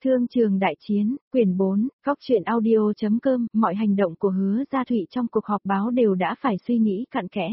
Thương trường đại chiến, quyển 4, góc truyện audio.com, mọi hành động của Hứa Gia Thụy trong cuộc họp báo đều đã phải suy nghĩ cặn kẽ.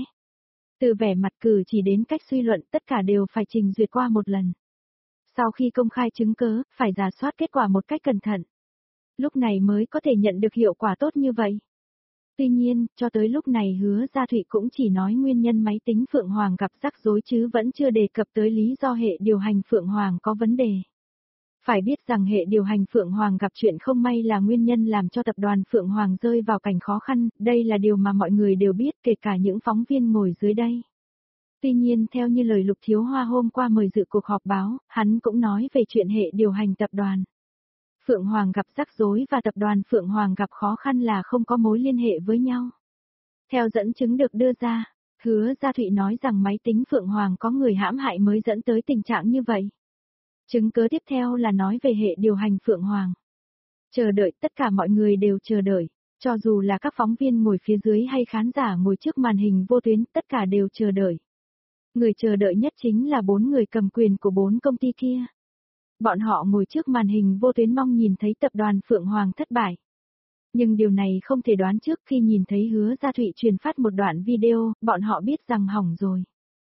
Từ vẻ mặt cử chỉ đến cách suy luận tất cả đều phải trình duyệt qua một lần. Sau khi công khai chứng cớ, phải rà soát kết quả một cách cẩn thận. Lúc này mới có thể nhận được hiệu quả tốt như vậy. Tuy nhiên, cho tới lúc này Hứa Gia Thụy cũng chỉ nói nguyên nhân máy tính Phượng Hoàng gặp rắc rối chứ vẫn chưa đề cập tới lý do hệ điều hành Phượng Hoàng có vấn đề. Phải biết rằng hệ điều hành Phượng Hoàng gặp chuyện không may là nguyên nhân làm cho tập đoàn Phượng Hoàng rơi vào cảnh khó khăn, đây là điều mà mọi người đều biết kể cả những phóng viên ngồi dưới đây. Tuy nhiên theo như lời Lục Thiếu Hoa hôm qua mời dự cuộc họp báo, hắn cũng nói về chuyện hệ điều hành tập đoàn. Phượng Hoàng gặp rắc rối và tập đoàn Phượng Hoàng gặp khó khăn là không có mối liên hệ với nhau. Theo dẫn chứng được đưa ra, Hứa Gia Thụy nói rằng máy tính Phượng Hoàng có người hãm hại mới dẫn tới tình trạng như vậy. Chứng cứ tiếp theo là nói về hệ điều hành Phượng Hoàng. Chờ đợi, tất cả mọi người đều chờ đợi, cho dù là các phóng viên ngồi phía dưới hay khán giả ngồi trước màn hình vô tuyến, tất cả đều chờ đợi. Người chờ đợi nhất chính là 4 người cầm quyền của 4 công ty kia. Bọn họ ngồi trước màn hình vô tuyến mong nhìn thấy tập đoàn Phượng Hoàng thất bại. Nhưng điều này không thể đoán trước khi nhìn thấy Hứa Gia Thụy truyền phát một đoạn video, bọn họ biết rằng hỏng rồi.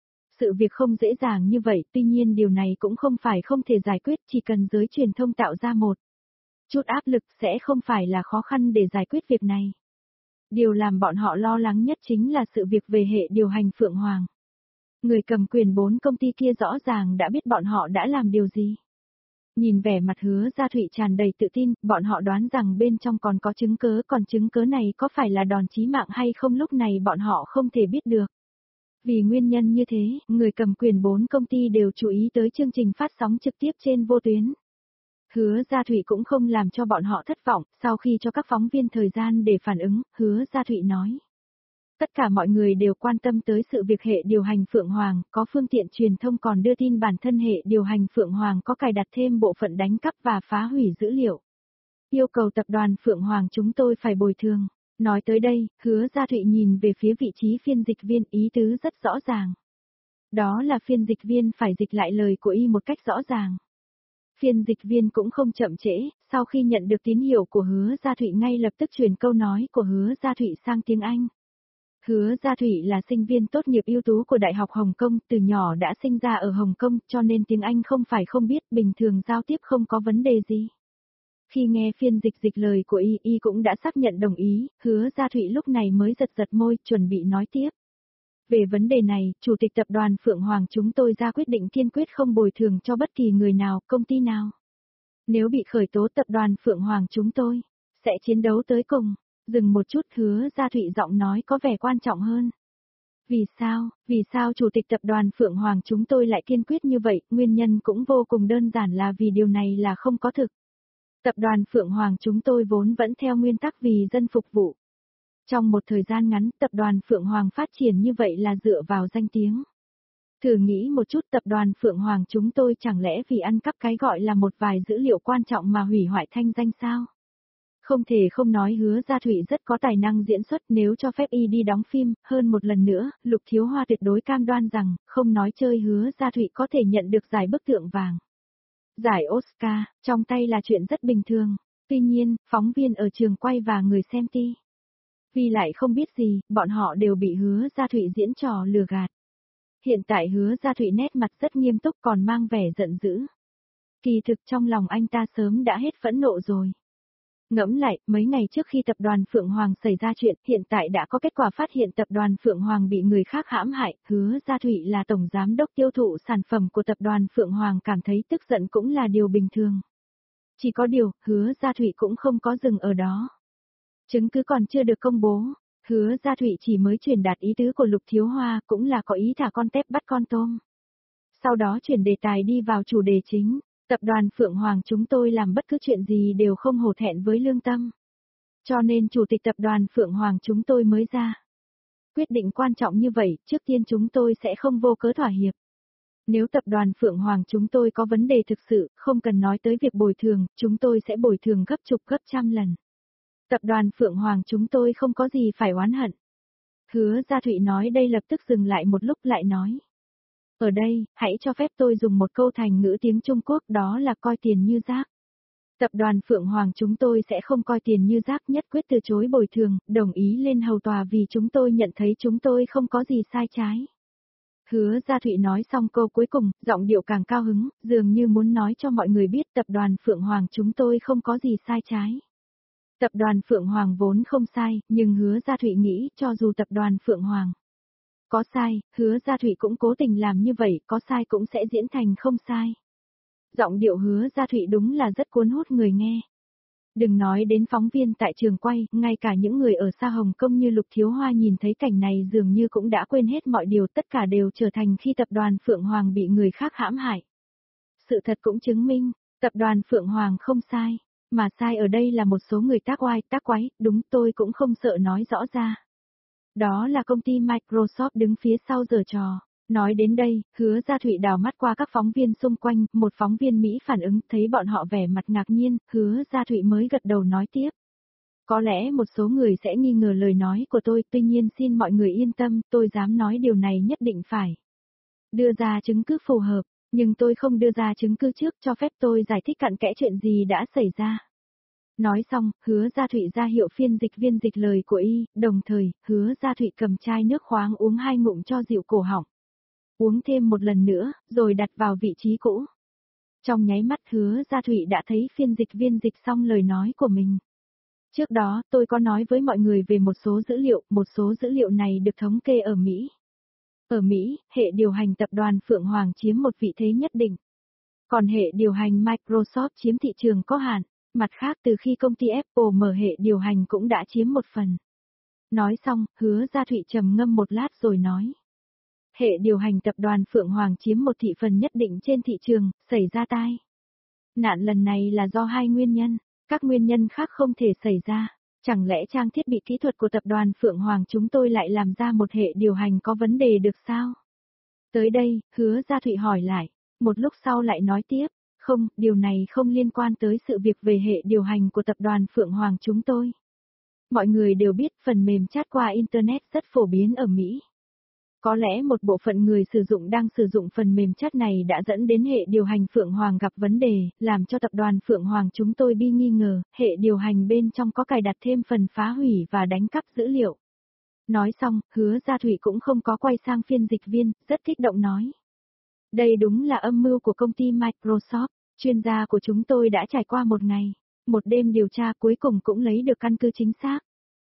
Sự việc không dễ dàng như vậy, tuy nhiên điều này cũng không phải không thể giải quyết, chỉ cần giới truyền thông tạo ra một chút áp lực sẽ không phải là khó khăn để giải quyết việc này. Điều làm bọn họ lo lắng nhất chính là sự việc về hệ điều hành Phượng Hoàng. Người cầm quyền 4 công ty kia rõ ràng đã biết bọn họ đã làm điều gì. Nhìn vẻ mặt Hứa Gia Thụy tràn đầy tự tin, bọn họ đoán rằng bên trong còn có chứng cớ, còn chứng cớ này có phải là đòn chí mạng hay không lúc này bọn họ không thể biết được. Vì nguyên nhân như thế, người cầm quyền 4 công ty đều chú ý tới chương trình phát sóng trực tiếp trên vô tuyến. Hứa Gia Thụy cũng không làm cho bọn họ thất vọng, sau khi cho các phóng viên thời gian để phản ứng, Hứa Gia Thụy nói. Tất cả mọi người đều quan tâm tới sự việc hệ điều hành Phượng Hoàng, có phương tiện truyền thông còn đưa tin bản thân hệ điều hành Phượng Hoàng có cài đặt thêm bộ phận đánh cắp và phá hủy dữ liệu. Yêu cầu tập đoàn Phượng Hoàng chúng tôi phải bồi thường. Nói tới đây, Hứa Gia Thụy nhìn về phía vị trí phiên dịch viên, ý tứ rất rõ ràng. Đó là phiên dịch viên phải dịch lại lời của y một cách rõ ràng. Phiên dịch viên cũng không chậm trễ, sau khi nhận được tín hiệu của Hứa Gia Thụy ngay lập tức truyền câu nói của Hứa Gia Thụy sang tiếng Anh. Hứa Gia Thụy là sinh viên tốt nghiệp ưu tú của Đại học Hồng Kông, từ nhỏ đã sinh ra ở Hồng Kông cho nên tiếng Anh không phải không biết, bình thường giao tiếp không có vấn đề gì. Khi nghe phiên dịch lời của y cũng đã xác nhận đồng ý, Hứa Gia Thụy lúc này mới giật giật môi, chuẩn bị nói tiếp. Về vấn đề này, Chủ tịch tập đoàn Phượng Hoàng chúng tôi ra quyết định kiên quyết không bồi thường cho bất kỳ người nào, công ty nào. Nếu bị khởi tố tập đoàn Phượng Hoàng chúng tôi sẽ chiến đấu tới cùng. Dừng một chút, Hứa Gia Thụy giọng nói có vẻ quan trọng hơn. Vì sao Chủ tịch tập đoàn Phượng Hoàng chúng tôi lại kiên quyết như vậy, nguyên nhân cũng vô cùng đơn giản là vì điều này là không có thực. Tập đoàn Phượng Hoàng chúng tôi vốn vẫn theo nguyên tắc vì dân phục vụ. Trong một thời gian ngắn, tập đoàn Phượng Hoàng phát triển như vậy là dựa vào danh tiếng. Thử nghĩ một chút, tập đoàn Phượng Hoàng chúng tôi chẳng lẽ vì ăn cắp cái gọi là một vài dữ liệu quan trọng mà hủy hoại thanh danh sao? Không thể không nói Hứa Gia Thụy rất có tài năng diễn xuất, nếu cho phép y đi đóng phim, hơn một lần nữa, Lục Thiếu Hoa tuyệt đối cam đoan rằng, không nói chơi Hứa Gia Thụy có thể nhận được giải bức tượng vàng. Giải Oscar, trong tay là chuyện rất bình thường, tuy nhiên, phóng viên ở trường quay và người xem vì lại không biết gì, bọn họ đều bị Hứa Gia Thụy diễn trò lừa gạt. Hiện tại Hứa Gia Thụy nét mặt rất nghiêm túc còn mang vẻ giận dữ. Kỳ thực trong lòng anh ta sớm đã hết phẫn nộ rồi. Ngẫm lại, mấy ngày trước khi tập đoàn Phượng Hoàng xảy ra chuyện, hiện tại đã có kết quả phát hiện tập đoàn Phượng Hoàng bị người khác hãm hại, Hứa Gia Thụy là tổng giám đốc tiêu thụ sản phẩm của tập đoàn Phượng Hoàng cảm thấy tức giận cũng là điều bình thường. Chỉ có điều, Hứa Gia Thụy cũng không có dừng ở đó. Chứng cứ còn chưa được công bố, Hứa Gia Thụy chỉ mới truyền đạt ý tứ của Lục Thiếu Hoa, cũng là có ý thả con tép bắt con tôm. Sau đó chuyển đề tài đi vào chủ đề chính. Tập đoàn Phượng Hoàng chúng tôi làm bất cứ chuyện gì đều không hổ thẹn với lương tâm. Cho nên Chủ tịch tập đoàn Phượng Hoàng chúng tôi mới ra quyết định quan trọng như vậy, trước tiên chúng tôi sẽ không vô cớ thỏa hiệp. Nếu tập đoàn Phượng Hoàng chúng tôi có vấn đề thực sự, không cần nói tới việc bồi thường, chúng tôi sẽ bồi thường gấp chục gấp trăm lần. Tập đoàn Phượng Hoàng chúng tôi không có gì phải oán hận. Hứa Gia Thụy nói đây lập tức dừng lại một lúc lại nói. Ở đây, hãy cho phép tôi dùng một câu thành ngữ tiếng Trung Quốc đó là coi tiền như rác. Tập đoàn Phượng Hoàng chúng tôi sẽ không coi tiền như rác, nhất quyết từ chối bồi thường, đồng ý lên hầu tòa vì chúng tôi nhận thấy chúng tôi không có gì sai trái. Hứa Gia Thụy nói xong câu cuối cùng, giọng điệu càng cao hứng, dường như muốn nói cho mọi người biết tập đoàn Phượng Hoàng chúng tôi không có gì sai trái. Tập đoàn Phượng Hoàng vốn không sai, nhưng Hứa Gia Thụy nghĩ cho dù tập đoàn Phượng Hoàng có sai, Hứa Gia Thụy cũng cố tình làm như vậy, có sai cũng sẽ diễn thành không sai. Giọng điệu Hứa Gia Thụy đúng là rất cuốn hút người nghe. Đừng nói đến phóng viên tại trường quay, ngay cả những người ở xa Hồng Kông như Lục Thiếu Hoa nhìn thấy cảnh này dường như cũng đã quên hết mọi điều, tất cả đều trở thành khi tập đoàn Phượng Hoàng bị người khác hãm hại. Sự thật cũng chứng minh, tập đoàn Phượng Hoàng không sai, mà sai ở đây là một số người tác oai, tác quái, đúng tôi cũng không sợ nói rõ ra. Đó là công ty Microsoft đứng phía sau giở trò. Nói đến đây, Hứa Gia Thụy đào mắt qua các phóng viên xung quanh, một phóng viên Mỹ phản ứng, thấy bọn họ vẻ mặt ngạc nhiên, Hứa Gia Thụy mới gật đầu nói tiếp. Có lẽ một số người sẽ nghi ngờ lời nói của tôi, tuy nhiên xin mọi người yên tâm, tôi dám nói điều này nhất định phải đưa ra chứng cứ phù hợp, nhưng tôi không đưa ra chứng cứ trước, cho phép tôi giải thích cặn kẽ chuyện gì đã xảy ra. Nói xong, Hứa Gia Thụy ra hiệu phiên dịch viên dịch lời của y, đồng thời, Hứa Gia Thụy cầm chai nước khoáng uống 2 ngụm cho dịu cổ họng. Uống thêm một lần nữa, rồi đặt vào vị trí cũ. Trong nháy mắt Hứa Gia Thụy đã thấy phiên dịch viên dịch xong lời nói của mình. Trước đó, tôi có nói với mọi người về một số dữ liệu này được thống kê ở Mỹ. Ở Mỹ, hệ điều hành tập đoàn Phượng Hoàng chiếm một vị thế nhất định. Còn hệ điều hành Microsoft chiếm thị trường có hạn. Mặt khác từ khi công ty Apple mở hệ điều hành cũng đã chiếm một phần. Nói xong, Hứa Gia Thụy trầm ngâm một lát rồi nói. Hệ điều hành tập đoàn Phượng Hoàng chiếm một thị phần nhất định trên thị trường, xảy ra tai nạn lần này là do 2 nguyên nhân, các nguyên nhân khác không thể xảy ra. Chẳng lẽ trang thiết bị kỹ thuật của tập đoàn Phượng Hoàng chúng tôi lại làm ra một hệ điều hành có vấn đề được sao? Tới đây, Hứa Gia Thụy hỏi lại, một lúc sau lại nói tiếp, không, điều này không liên quan tới sự việc về hệ điều hành của tập đoàn Phượng Hoàng chúng tôi. Mọi người đều biết phần mềm chat qua Internet rất phổ biến ở Mỹ. Có lẽ một bộ phận người sử dụng đang sử dụng phần mềm chat này đã dẫn đến hệ điều hành Phượng Hoàng gặp vấn đề, làm cho tập đoàn Phượng Hoàng chúng tôi bị nghi ngờ, hệ điều hành bên trong có cài đặt thêm phần phá hủy và đánh cắp dữ liệu. Nói xong, Hứa Gia Thụy cũng không có quay sang phiên dịch viên, rất kích động nói. Đây đúng là âm mưu của công ty Microsoft, chuyên gia của chúng tôi đã trải qua một ngày, một đêm điều tra cuối cùng cũng lấy được căn cứ chính xác.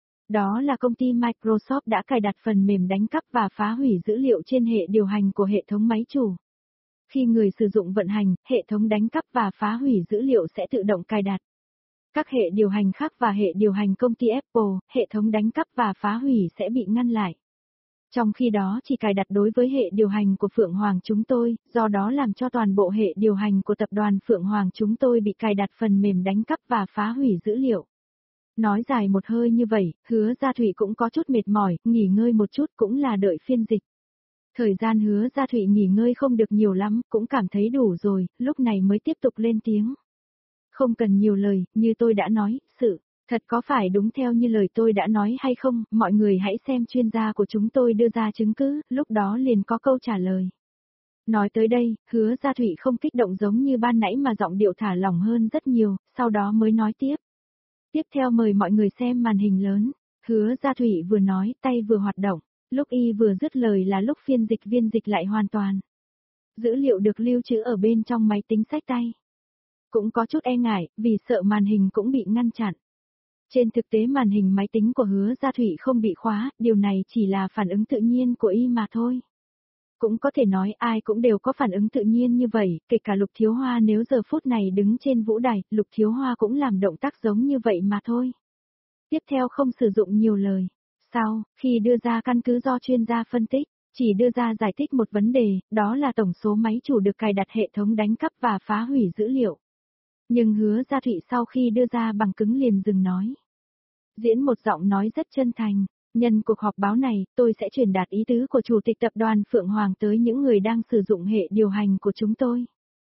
Đó là công ty Microsoft đã cài đặt phần mềm đánh cắp và phá hủy dữ liệu trên hệ điều hành của hệ thống máy chủ. Khi người sử dụng vận hành, hệ thống đánh cắp và phá hủy dữ liệu sẽ tự động cài đặt. Các hệ điều hành khác và hệ điều hành công ty Apple, hệ thống đánh cắp và phá hủy sẽ bị ngăn lại. Trong khi đó chỉ cài đặt đối với hệ điều hành của Phượng Hoàng chúng tôi, do đó làm cho toàn bộ hệ điều hành của tập đoàn Phượng Hoàng chúng tôi bị cài đặt phần mềm đánh cắp và phá hủy dữ liệu. Nói dài một hơi như vậy, Hứa Gia Thụy cũng có chút mệt mỏi, nghỉ ngơi một chút cũng là đợi phiên dịch. Thời gian Hứa Gia Thụy nghỉ ngơi không được nhiều lắm, cũng cảm thấy đủ rồi, lúc này mới tiếp tục lên tiếng. Không cần nhiều lời, như tôi đã nói, sự thật có phải đúng theo như lời tôi đã nói hay không, mọi người hãy xem chuyên gia của chúng tôi đưa ra chứng cứ, lúc đó liền có câu trả lời. Nói tới đây, Hứa Gia Thụy không kích động giống như ban nãy mà giọng điệu thả lỏng hơn rất nhiều, sau đó mới nói tiếp. Tiếp theo mời mọi người xem màn hình lớn. Hứa Gia Thụy vừa nói, tay vừa hoạt động. Lúc y vừa dứt lời là lúc phiên dịch viên dịch lại hoàn toàn. Dữ liệu được lưu trữ ở bên trong máy tính xách tay. Cũng có chút e ngại, vì sợ màn hình cũng bị ngăn chặn. Trên thực tế màn hình máy tính của Hứa Gia Thụy không bị khóa, điều này chỉ là phản ứng tự nhiên của y mà thôi. Cũng có thể nói ai cũng đều có phản ứng tự nhiên như vậy, kể cả Lục Thiếu Hoa nếu giờ phút này đứng trên vũ đài, Lục Thiếu Hoa cũng làm động tác giống như vậy mà thôi. Tiếp theo không sử dụng nhiều lời. Sau, khi đưa ra căn cứ do chuyên gia phân tích, chỉ đưa ra giải thích một vấn đề, đó là tổng số máy chủ được cài đặt hệ thống đánh cắp và phá hủy dữ liệu. Nhưng Hứa Gia Thụy sau khi đưa ra bằng chứng liền dừng nói. Diễn một giọng nói rất chân thành. Nhân cuộc họp báo này, tôi sẽ truyền đạt ý tứ của Chủ tịch Tập đoàn Phượng Hoàng tới những người đang sử dụng hệ điều hành của chúng tôi.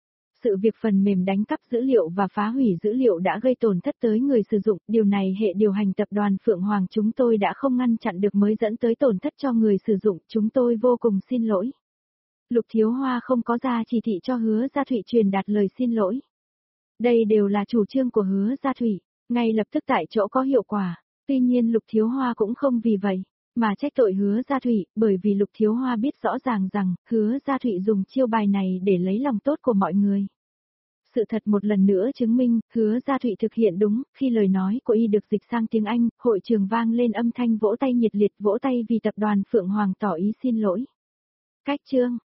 Sự việc phần mềm đánh cắp dữ liệu và phá hủy dữ liệu đã gây tổn thất tới người sử dụng, điều này hệ điều hành Tập đoàn Phượng Hoàng chúng tôi đã không ngăn chặn được mới dẫn tới tổn thất cho người sử dụng, chúng tôi vô cùng xin lỗi. Lục Thiếu Hoa không có ra chỉ thị cho Hứa Gia Thụy truyền đạt lời xin lỗi. Đây đều là chủ trương của Hứa Gia Thụy, ngay lập tức tại chỗ có hiệu quả. Tuy nhiên Lục Thiếu Hoa cũng không vì vậy mà trách tội Hứa Gia Thụy, bởi vì Lục Thiếu Hoa biết rõ ràng rằng Hứa Gia Thụy dùng chiêu bài này để lấy lòng tốt của mọi người. Sự thật một lần nữa chứng minh, Hứa Gia Thụy thực hiện đúng, khi lời nói của y được dịch sang tiếng Anh, hội trường vang lên âm thanh vỗ tay nhiệt liệt, vỗ tay vì tập đoàn Phượng Hoàng tỏ ý xin lỗi. Cách chương